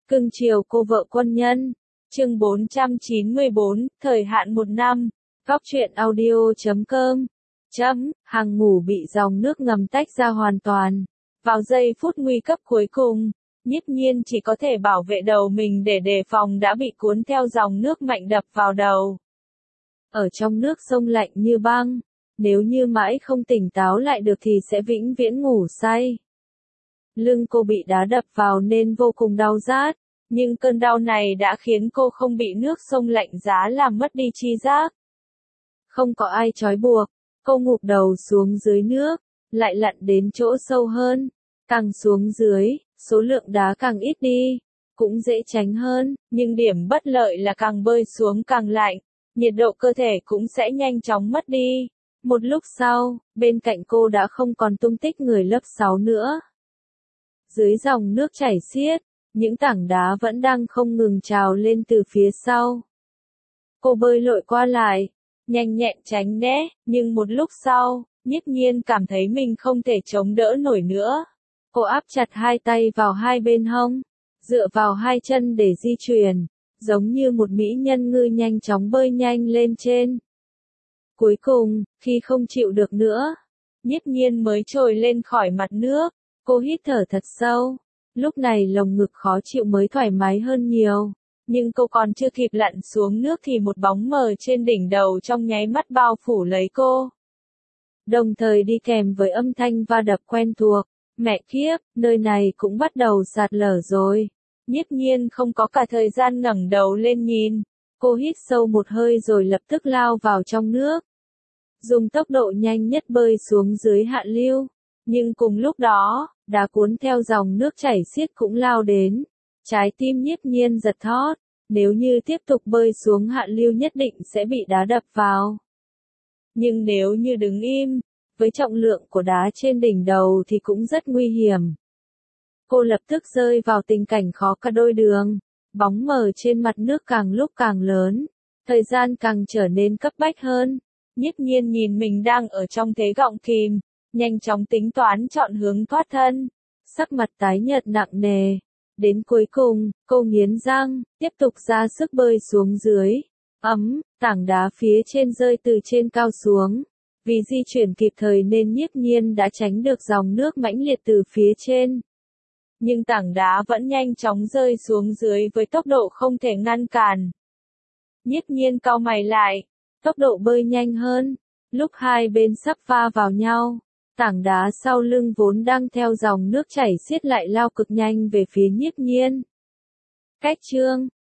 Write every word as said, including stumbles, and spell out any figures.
Cưng chiều cô vợ quân nhân. Chương bốn trăm chín mươi bốn, thời hạn một năm. Góc truyện audio chấm com. Chấm, hàng ngủ bị dòng nước ngầm tách ra hoàn toàn. Vào giây phút nguy cấp cuối cùng, Nhiếp Nhiên chỉ có thể bảo vệ đầu mình để đề phòng đã bị cuốn theo dòng nước mạnh đập vào đầu. Ở trong nước sông lạnh như băng, nếu như mãi không tỉnh táo lại được thì sẽ vĩnh viễn ngủ say. Lưng cô bị đá đập vào nên vô cùng đau rát, nhưng cơn đau này đã khiến cô không bị nước sông lạnh giá làm mất đi tri giác. Không có ai trói buộc, cô ngụp đầu xuống dưới nước, lại lặn đến chỗ sâu hơn. Càng xuống dưới, số lượng đá càng ít đi, cũng dễ tránh hơn, nhưng điểm bất lợi là càng bơi xuống càng lạnh, nhiệt độ cơ thể cũng sẽ nhanh chóng mất đi. Một lúc sau, bên cạnh cô đã không còn tung tích người lớp sáu nữa. Dưới dòng nước chảy xiết, những tảng đá vẫn đang không ngừng trào lên từ phía sau. Cô bơi lội qua lại, nhanh nhẹn tránh né, nhưng một lúc sau, Nhiếp Nhiên cảm thấy mình không thể chống đỡ nổi nữa. Cô áp chặt hai tay vào hai bên hông, dựa vào hai chân để di chuyển, giống như một mỹ nhân ngư nhanh chóng bơi nhanh lên trên. Cuối cùng, khi không chịu được nữa, Nhiếp Nhiên mới trồi lên khỏi mặt nước. Cô hít thở thật sâu, lúc này lồng ngực khó chịu mới thoải mái hơn nhiều, nhưng cô còn chưa kịp lặn xuống nước thì một bóng mờ trên đỉnh đầu trong nháy mắt bao phủ lấy cô. Đồng thời đi kèm với âm thanh va đập quen thuộc, mẹ kiếp, nơi này cũng bắt đầu sạt lở rồi. Nhiếp Nhiên không có cả thời gian ngẩng đầu lên nhìn, cô hít sâu một hơi rồi lập tức lao vào trong nước. Dùng tốc độ nhanh nhất bơi xuống dưới hạ lưu. Nhưng cùng lúc đó, đá cuốn theo dòng nước chảy xiết cũng lao đến. Trái tim Nhiếp Nhiên giật thót, nếu như tiếp tục bơi xuống hạ lưu nhất định sẽ bị đá đập vào. Nhưng nếu như đứng im, với trọng lượng của đá trên đỉnh đầu thì cũng rất nguy hiểm. Cô lập tức rơi vào tình cảnh khó cả đôi đường, bóng mờ trên mặt nước càng lúc càng lớn, thời gian càng trở nên cấp bách hơn. Nhiếp Nhiên nhìn mình đang ở trong thế gọng kìm, nhanh chóng tính toán chọn hướng thoát thân, sắc mặt tái nhợt nặng nề. Đến cuối cùng, cô nghiến răng, tiếp tục ra sức bơi xuống dưới. Ấm, tảng đá phía trên rơi từ trên cao xuống. Vì di chuyển kịp thời nên Nhiếp Nhiên đã tránh được dòng nước mãnh liệt từ phía trên. Nhưng tảng đá vẫn nhanh chóng rơi xuống dưới với tốc độ không thể ngăn cản. Nhiếp Nhiên cau mày lại, tốc độ bơi nhanh hơn. Lúc hai bên sắp va vào nhau, tảng đá sau lưng vốn đang theo dòng nước chảy xiết lại lao cực nhanh về phía Nhiếp Nhiên. Cách chương